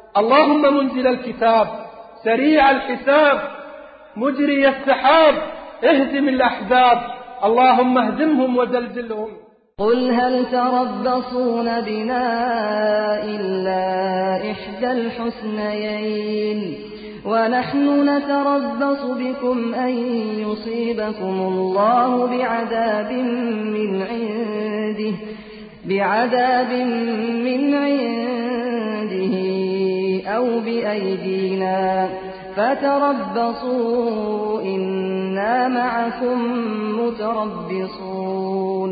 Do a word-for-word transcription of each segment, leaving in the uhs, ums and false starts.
اللهم منزل الكتاب سريع الحساب مجري السحاب اهزم الأحزاب اللهم اهزمهم وزلزلهم. قل هل تربصون بنا إلا إحدى الحسنيين ونحن نتربص بكم أن يصيبكم الله بعذاب من عنده بعذاب من عنده أو بأيدينا فتربصوا إنا معكم متربصون.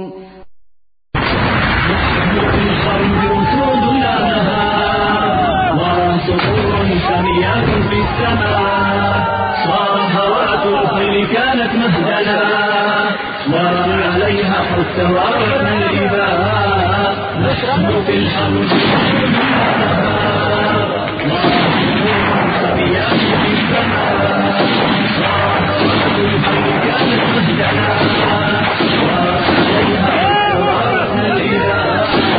الحرب أسود لا نهار وصقور سميات في السماء صاهرات الخيل كانت مهدنا وعليها حتى وارثنا الإباء نحن في الحرب أسود لا نهار وصقور سميات في السماء صاهرات الخيل كانت مهدنا وعليها حتى وارثنا الإباء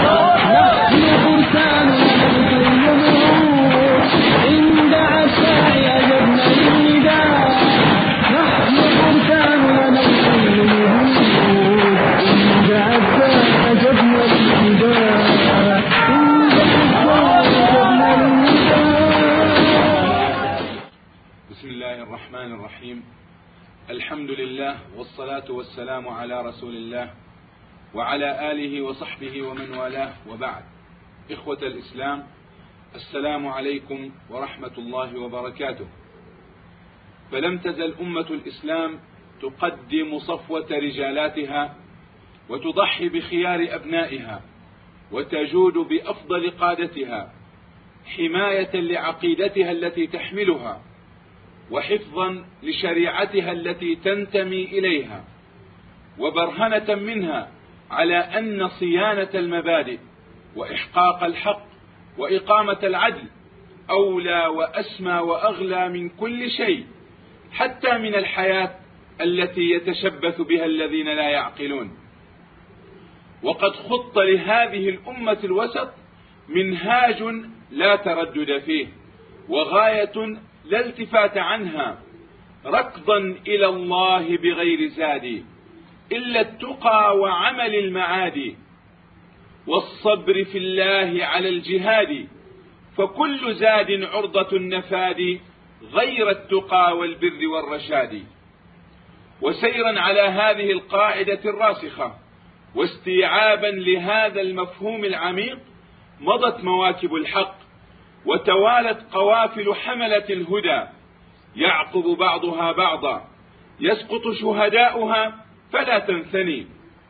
بسم الله الرحمن الرحيم. الحمد لله والصلاة والسلام على رسول الله وعلى آله وصحبه ومن والاه، وبعد. إخوة الإسلام، السلام عليكم ورحمة الله وبركاته. فلم تزل أمة الإسلام تقدم صفوة رجالاتها وتضحي بخيار أبنائها وتجود بأفضل قادتها حماية لعقيدتها التي تحملها وحفظا لشريعتها التي تنتمي إليها، وبرهنة منها على أن صيانة المبادئ وإحقاق الحق وإقامة العدل أولى وأسمى وأغلى من كل شيء، حتى من الحياة التي يتشبث بها الذين لا يعقلون. وقد خط لهذه الأمة الوسط منهاج لا تردد فيه وغاية لا التفات عنها، ركضا إلى الله بغير زاد إلا التقى وعمل المعادي والصبر في الله على الجهاد، فكل زاد عرضة النفاد غير التقى والبر والرشاد. وسيرا على هذه القاعدة الراسخة واستيعابا لهذا المفهوم العميق مضت مواكب الحق وتوالت قوافل حملة الهدى يعقب بعضها بعضا، يسقط شهداؤها فلا تنثني،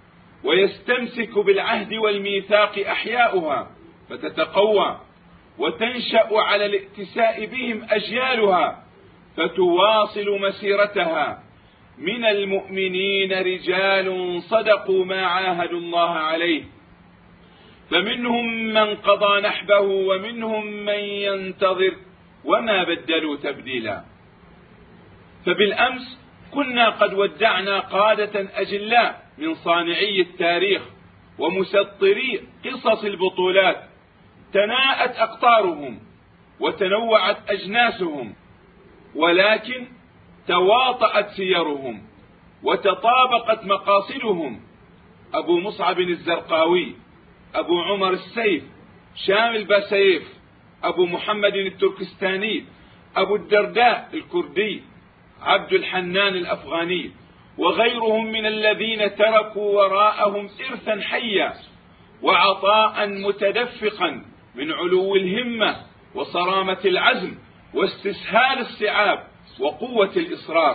ويستمسك بالعهد والميثاق أحياؤها فتتقوى، وتنشأ على الائتساء بهم أجيالها فتواصل مسيرتها. من المؤمنين رجال صدقوا ما عاهدوا الله عليه، فمنهم من قضى نحبه ومنهم من ينتظر وما بدلوا تبديلا. فبالأمس كنا قد ودعنا قادة أجلاء من صانعي التاريخ ومسطري قصص البطولات، تناءت أقطارهم وتنوعت أجناسهم، ولكن تواطأت سيرهم وتطابقت مقاصدهم. أبو مصعب الزرقاوي، أبو عمر السيف، شامل باسيف، أبو محمد التركستاني، أبو الدرداء الكردي، عبد الحنان الأفغاني، وغيرهم من الذين تركوا وراءهم إرثا حيا وعطاء متدفقا من علو الهمة وصرامة العزم واستسهال الصعاب وقوة الإصرار.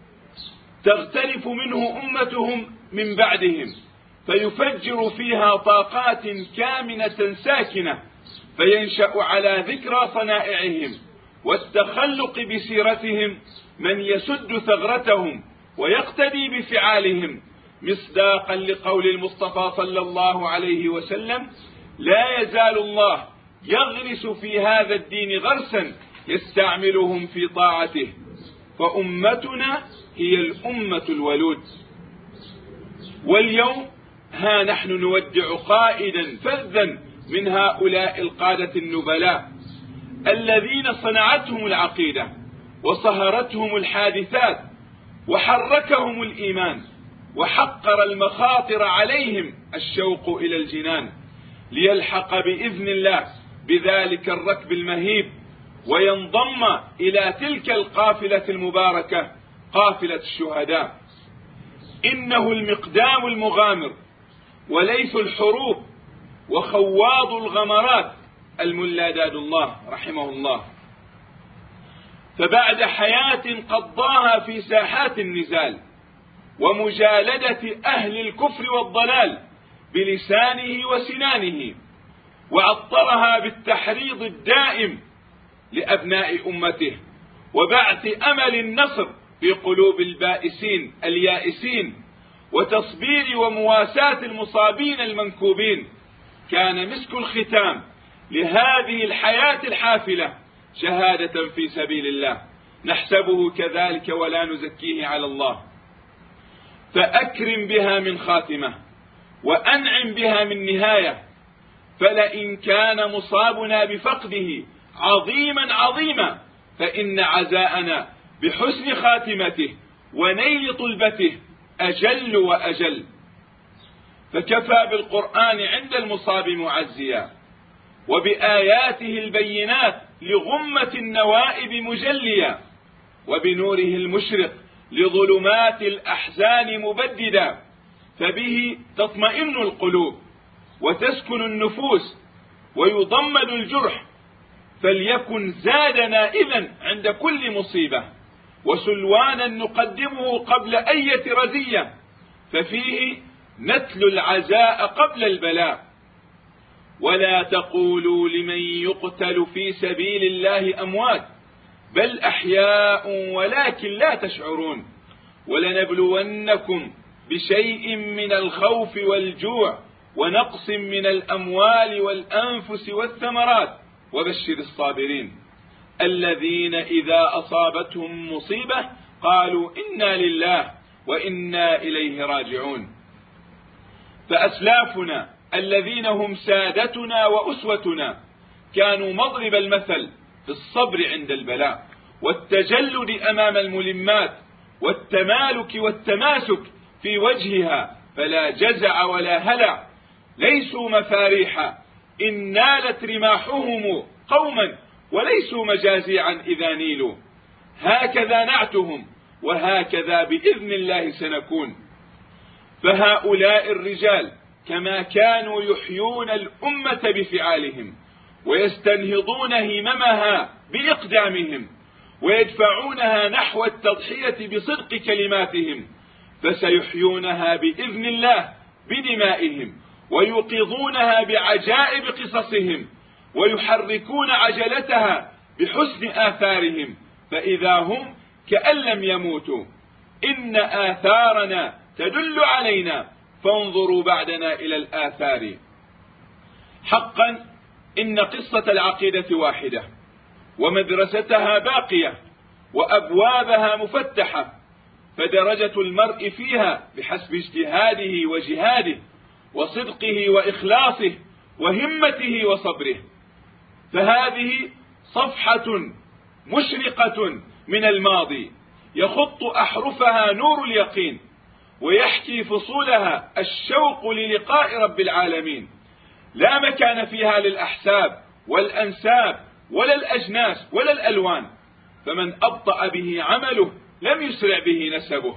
تغترف منه أمتهم من بعدهم فيفجر فيها طاقات كامنة ساكنة، فينشأ على ذكرى صنائعهم والتخلق بسيرتهم من يسد ثغرتهم ويقتدي بفعالهم، مصداقا لقول المصطفى صلى الله عليه وسلم: لا يزال الله يغرس في هذا الدين غرسا يستعملهم في طاعته. فأمتنا هي الأمة الولود. واليوم ها نحن نودع قائدا فذا من هؤلاء القادة النبلاء الذين صنعتهم العقيدة وصهرتهم الحادثات وحركهم الإيمان وحقر المخاطر عليهم الشوق إلى الجنان، ليلحق بإذن الله بذلك الركب المهيب وينضم إلى تلك القافلة المباركة قافلة الشهداء. إنه المقدام المغامر وليث الحروب وخواض الغمرات الملا داد الله رحمه الله. فبعد حياة قضاها في ساحات النزال ومجالدة أهل الكفر والضلال بلسانه وسنانه، وعطرها بالتحريض الدائم لأبناء أمته وبعث أمل النصر في قلوب البائسين اليائسين وتصبير ومواساة المصابين المنكوبين، كان مسك الختام لهذه الحياة الحافلة شهادة في سبيل الله، نحسبه كذلك ولا نزكيه على الله. فأكرم بها من خاتمة وأنعم بها من نهاية، فلئن كان مصابنا بفقده عظيما عظيما فإن عزاءنا بحسن خاتمته ونيل طلبته أجل وأجل. فكفى بالقرآن عند المصاب معزيا، وبآياته البينات لغمة النوائب مجليا، وبنوره المشرق لظلمات الأحزان مبددا، فبه تطمئن القلوب وتسكن النفوس ويضمد الجرح، فليكن زادنا إذن عند كل مصيبة وسلوانا نقدمه قبل أية رزية، ففيه نتل العزاء قبل البلاء. ولا تقولوا لمن يقتل في سبيل الله أموات بل أحياء ولكن لا تشعرون، ولنبلونكم بشيء من الخوف والجوع ونقص من الأموال والأنفس والثمرات وبشر الصابرين الذين إذا أصابتهم مصيبة قالوا إنا لله وإنا إليه راجعون. فأسلافنا الذين هم سادتنا وأسوتنا كانوا مضرب المثل في الصبر عند البلاء والتجلد أمام الملمات والتمالك والتماسك في وجهها، فلا جزع ولا هلع، ليسوا مفاريح إن نالت رماحهم قوما وليسوا مجازيعا إذا نيلوا. هكذا نعتهم وهكذا بإذن الله سنكون. فهؤلاء الرجال كما كانوا يحيون الأمة بفعالهم ويستنهضون هممها بإقدامهم ويدفعونها نحو التضحية بصدق كلماتهم، فسيحيونها بإذن الله بدمائهم ويوقظونها بعجائب قصصهم ويحركون عجلتها بحسن آثارهم، فإذا هم كأن لم يموتوا. إن آثارنا تدل علينا فانظروا بعدنا إلى الآثار. حقا إن قصة العقيدة واحدة ومدرستها باقية وأبوابها مفتحة، فدرجة المرء فيها بحسب اجتهاده وجهاده وصدقه وإخلاصه وهمته وصبره. فهذه صفحة مشرقة من الماضي يخط أحرفها نور اليقين ويحكي فصولها الشوق للقاء رب العالمين. لا مكان فيها للأحساب والأنساب ولا الأجناس ولا الألوان، فمن أبطأ به عمله لم يسرع به نسبه.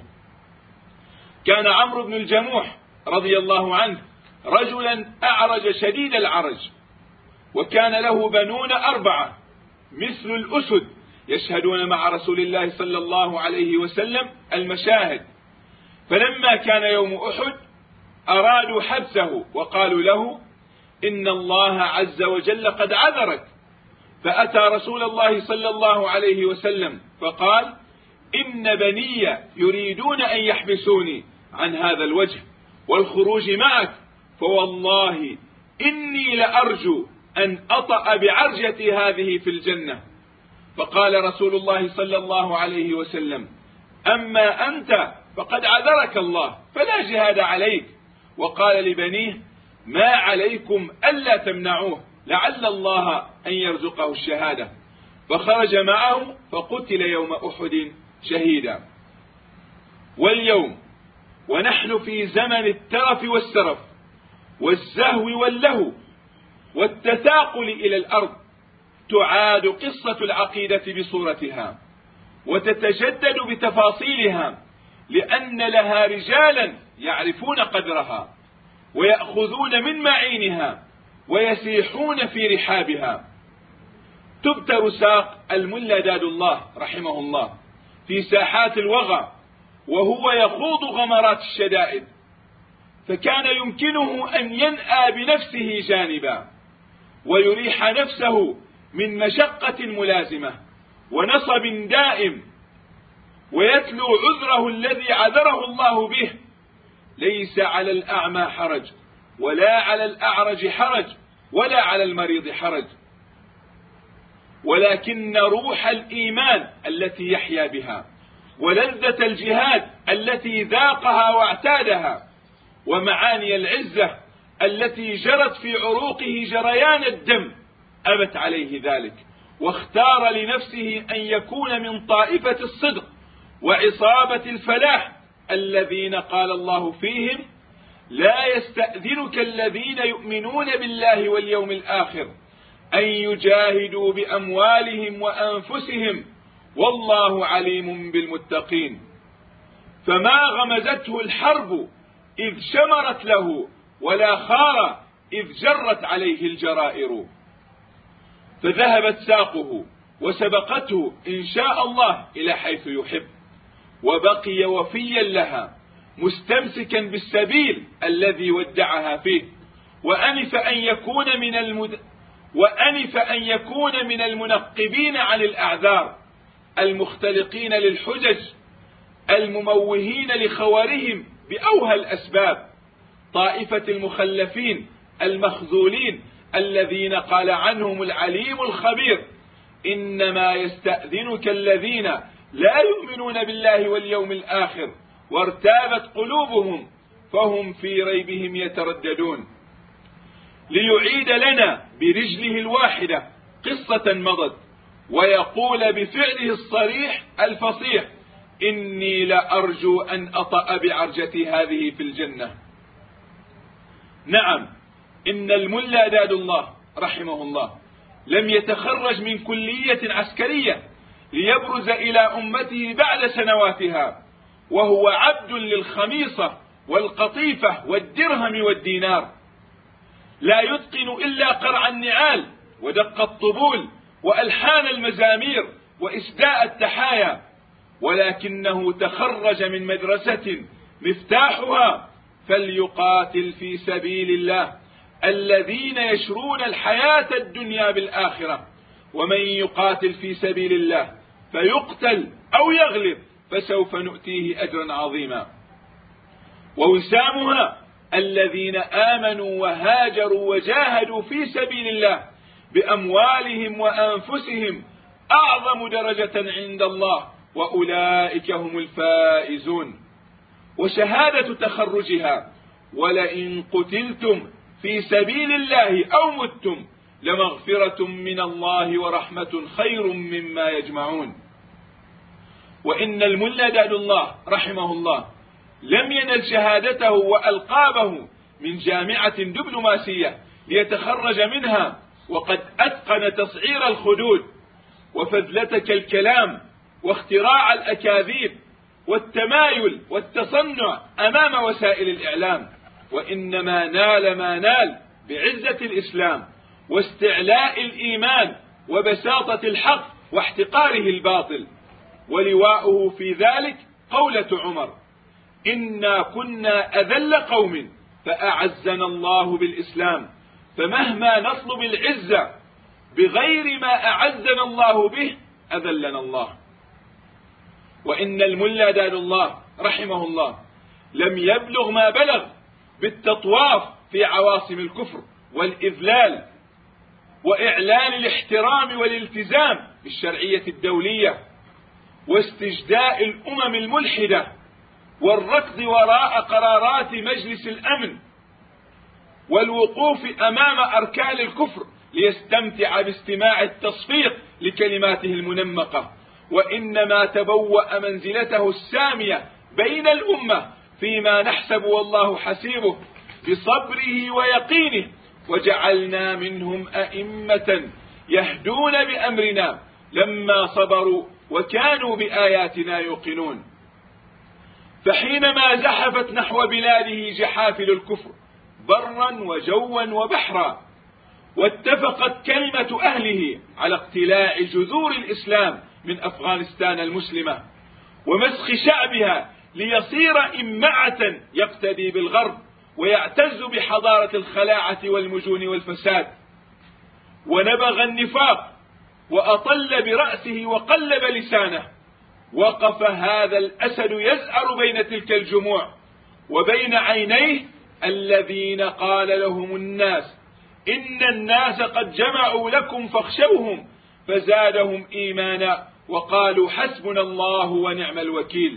كان عمرو بن الجموح رضي الله عنه رجلا أعرج شديد العرج، وكان له بنون أربعة مثل الأسد يشهدون مع رسول الله صلى الله عليه وسلم المشاهد. فلما كان يوم أحد أرادوا حبسه وقالوا له إن الله عز وجل قد عذرك، فأتى رسول الله صلى الله عليه وسلم فقال إن بني يريدون أن يحبسوني عن هذا الوجه والخروج معك، فوالله إني لأرجو أن أطأ بعرجة هذه في الجنة. فقال رسول الله صلى الله عليه وسلم أما أنت فقد عذرك الله فلا جهاد عليك. وقال لبنيه ما عليكم ألا تمنعوه لعل الله أن يرزقه الشهادة، فخرج معه فقتل يوم أحد شهيدا. واليوم ونحن في زمن الترف والسرف والزهو واللهو والتثاقل إلى الأرض، تعاد قصة العقيدة بصورتها وتتجدد بتفاصيلها، لأن لها رجالا يعرفون قدرها ويأخذون من معينها ويسيحون في رحابها. تبتر ساق الملا داد الله رحمه الله في ساحات الوغى وهو يخوض غمرات الشدائد، فكان يمكنه أن ينأى بنفسه جانبا ويريح نفسه من مشقة ملازمة ونصب دائم، ويتلو عذره الذي عذره الله به: ليس على الأعمى حرج ولا على الأعرج حرج ولا على المريض حرج، ولكن روح الإيمان التي يحيا بها ولذة الجهاد التي ذاقها واعتادها ومعاني العزة التي جرت في عروقه جريان الدم أبت عليه ذلك، واختار لنفسه أن يكون من طائفة الصدق وعصابة الفلاح الذين قال الله فيهم: لا يستأذنك الذين يؤمنون بالله واليوم الآخر أن يجاهدوا بأموالهم وأنفسهم والله عليم بالمتقين. فما غمزته الحرب إذ شمرت له ولا خار إذ جرت عليه الجرائر، فذهبت ساقه وسبقته إن شاء الله إلى حيث يحب، وبقي وفيا لها مستمسكا بالسبيل الذي ودعها فيه، وأنف أن يكون من المد... وأنف أن يكون من المنقبين عن الأعذار المختلقين للحجج المموهين لخوارهم بأوهى الأسباب، طائفة المخلفين المخذولين الذين قال عنهم العليم الخبير: إنما يستأذنك الذين لا يؤمنون بالله واليوم الآخر وارتابت قلوبهم فهم في ريبهم يترددون. ليعيد لنا برجله الواحدة قصة مضت ويقول بفعله الصريح الفصيح: إني لأرجو أن أطأ بعرجتي هذه في الجنة. نعم، إن الملا داد الله رحمه الله لم يتخرج من كلية عسكرية ليبرز إلى أمته بعد سنواتها وهو عبد للخميصة والقطيفة والدرهم والدينار، لا يتقن إلا قرع النعال ودق الطبول وألحان المزامير وإسداء التحايا، ولكنه تخرج من مدرسة مفتاحها: فليقاتل في سبيل الله الذين يشرون الحياة الدنيا بالآخرة، ومن يقاتل في سبيل الله فيقتل أو يغلب فسوف نؤتيه أجرا عظيما. ووسامها: الذين آمنوا وهاجروا وجاهدوا في سبيل الله بأموالهم وأنفسهم أعظم درجة عند الله وأولئك هم الفائزون. وشهادة تخرجها: ولئن قتلتم في سبيل الله أو متم لمغفرة من الله ورحمة خير مما يجمعون. وإن الملا داد الله رحمه الله لم ينل شهادته وألقابه من جامعة دبلوماسية ليتخرج منها وقد أتقن تصعير الخدود وفذلتك الكلام واختراع الأكاذيب والتمايل والتصنع أمام وسائل الإعلام، وإنما نال ما نال بعزة الإسلام واستعلاء الإيمان وبساطة الحق واحتقاره الباطل. ولواؤه في ذلك قولة عمر: إنا كنا أذل قوم فأعزنا الله بالإسلام، فمهما نطلب العزة بغير ما أعزنا الله به أذلنا الله. وإن الملا داد الله رحمه الله لم يبلغ ما بلغ بالتطواف في عواصم الكفر والإذلال وإعلان الاحترام والالتزام بالشرعية الدولية واستجداء الأمم الملحدة والركض وراء قرارات مجلس الأمن والوقوف أمام أركان الكفر ليستمتع باستماع التصفيق لكلماته المنمقة، وإنما تبوأ منزلته السامية بين الأمة فيما نحسب والله حسيبه بصبره ويقينه، وجعلنا منهم أئمة يهدون بأمرنا لما صبروا وكانوا بآياتنا يوقنون. فحينما زحفت نحو بلاده جحافل الكفر برا وجوا وبحرا، واتفقت كلمة أهله على اقتلاع جذور الإسلام من أفغانستان المسلمة ومسخ شعبها ليصير إمعة يقتدي بالغرب ويعتز بحضارة الخلاعة والمجون والفساد، ونبغ النفاق وأطل برأسه وقلب لسانه، وقف هذا الأسد يزأر بين تلك الجموع وبين عينيه الذين قال لهم الناس إن الناس قد جمعوا لكم فاخشوهم فزادهم إيمانا وقالوا حسبنا الله ونعم الوكيل.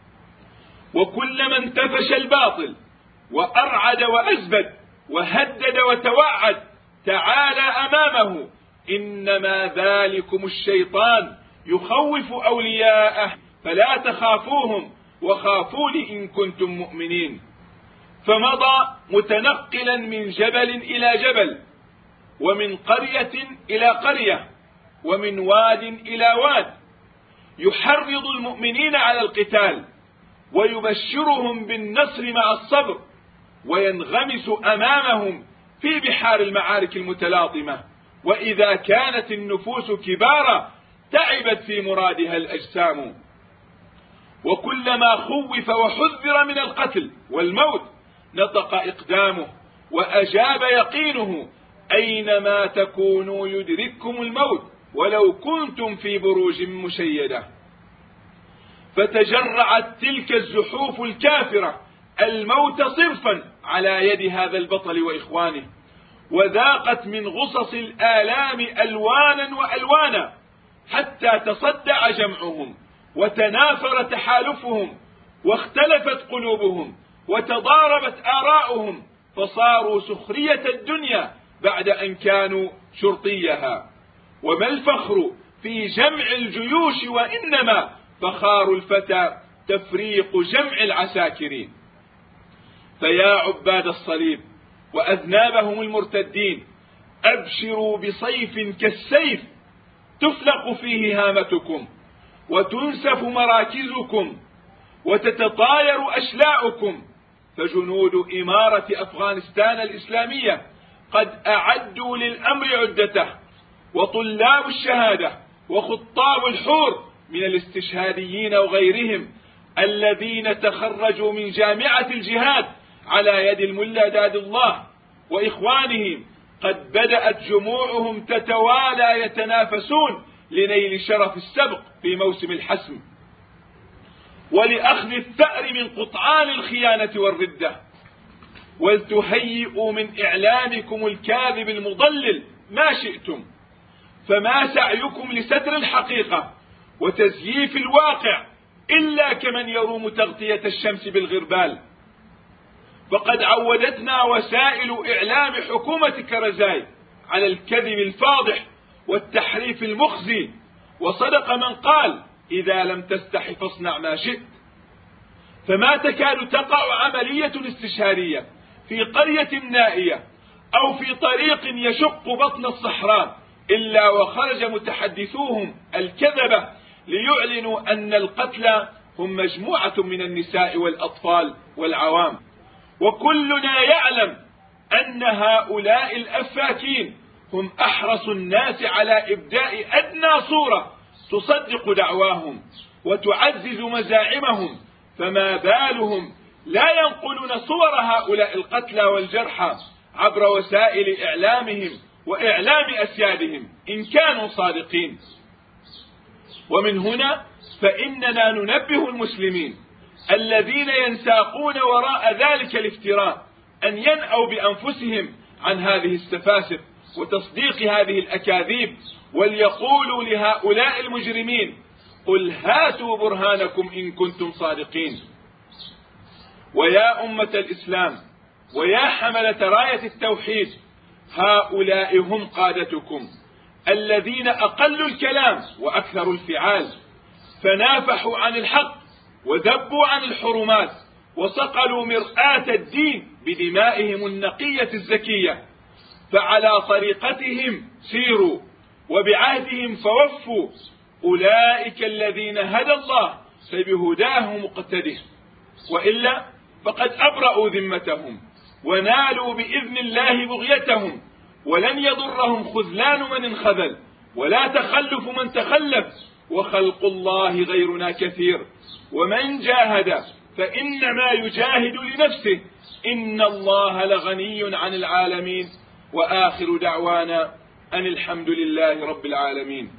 وكلما انتفش الباطل وأرعد وأزبد وهدد وتوعد تعالى أمامه إنما ذلكم الشيطان يخوف أولياءه فلا تخافوهم وخافوني إن كنتم مؤمنين. فمضى متنقلا من جبل إلى جبل، ومن قرية إلى قرية، ومن واد إلى واد، يحرض المؤمنين على القتال ويبشرهم بالنصر مع الصبر، وينغمس أمامهم في بحار المعارك المتلاطمة، وإذا كانت النفوس كبارا تعبت في مرادها الأجسام. وكلما خوف وحذر من القتل والموت نطق إقدامه وأجاب يقينه أينما تكونوا يدرككم الموت ولو كنتم في بروج مشيدة. فتجرعت تلك الزحوف الكافرة الموت صرفا على يد هذا البطل وإخوانه، وذاقت من غصص الآلام ألوانا وألوانا حتى تصدع جمعهم وتنافر تحالفهم واختلفت قلوبهم وتضاربت آراؤهم، فصاروا سخرية الدنيا بعد أن كانوا شرطيها. وما الفخر في جمع الجيوش وإنما فخار الفتى تفريق جمع العساكرين. فيا عباد الصليب وأذنابهم المرتدين، أبشروا بصيف كالسيف تفلق فيه هامتكم وتنسف مراكزكم وتتطاير أشلاؤكم، فجنود إمارة أفغانستان الإسلامية قد أعدوا للأمر عدته، وطلاب الشهادة وخطاب الحور من الاستشهاديين وغيرهم الذين تخرجوا من جامعة الجهاد على يد الملا داد الله وإخوانهم قد بدأت جموعهم تتوالى يتنافسون لنيل شرف السبق في موسم الحسم ولأخذ الثأر من قطعان الخيانة والردة. ولتهيئوا من إعلامكم الكاذب المضلل ما شئتم، فما سعيكم لستر الحقيقة وتزييف الواقع إلا كمن يروم تغطية الشمس بالغربال. فقد عودتنا وسائل إعلام حكومة كرزاي على الكذب الفاضح والتحريف المخزي، وصدق من قال إذا لم تستح فاصنع ما شئت. فما تكاد تقع عملية استشهارية في قرية نائية أو في طريق يشق بطن الصحراء إلا وخرج متحدثوهم الكذبة ليعلنوا أن القتلى هم مجموعة من النساء والأطفال والعوام. وكلنا يعلم أن هؤلاء الأفاكين هم أحرص الناس على إبداء أدنى صورة تصدق دعواهم وتعزز مزاعمهم، فما بالهم لا ينقلون صور هؤلاء القتلى والجرحى عبر وسائل إعلامهم وإعلام أسيادهم إن كانوا صادقين. ومن هنا فإننا ننبه المسلمين الذين ينساقون وراء ذلك الافتراء أن ينأوا بأنفسهم عن هذه السفاسف وتصديق هذه الأكاذيب، وليقولوا لهؤلاء المجرمين قل هاتوا برهانكم إن كنتم صادقين. ويا أمة الإسلام ويا حملة راية التوحيد، هؤلاء هم قادتكم الذين أقلوا الكلام وأكثروا الفعال، فنافحوا عن الحق وذبوا عن الحرمات وصقلوا مرآة الدين بدمائهم النقية الزكية. فعلى طريقتهم سيروا وبعهدهم فوفوا، أولئك الذين هدى الله فبهداه مقتده، وإلا فقد أبرأوا ذمتهم ونالوا بإذن الله بغيتهم، ولن يضرهم خذلان من انخذل ولا تخلف من تخلف، وخلق الله غيرنا كثير، ومن جاهد فإنما يجاهد لنفسه، إن الله لغني عن العالمين. وآخر دعوانا أن الحمد لله رب العالمين.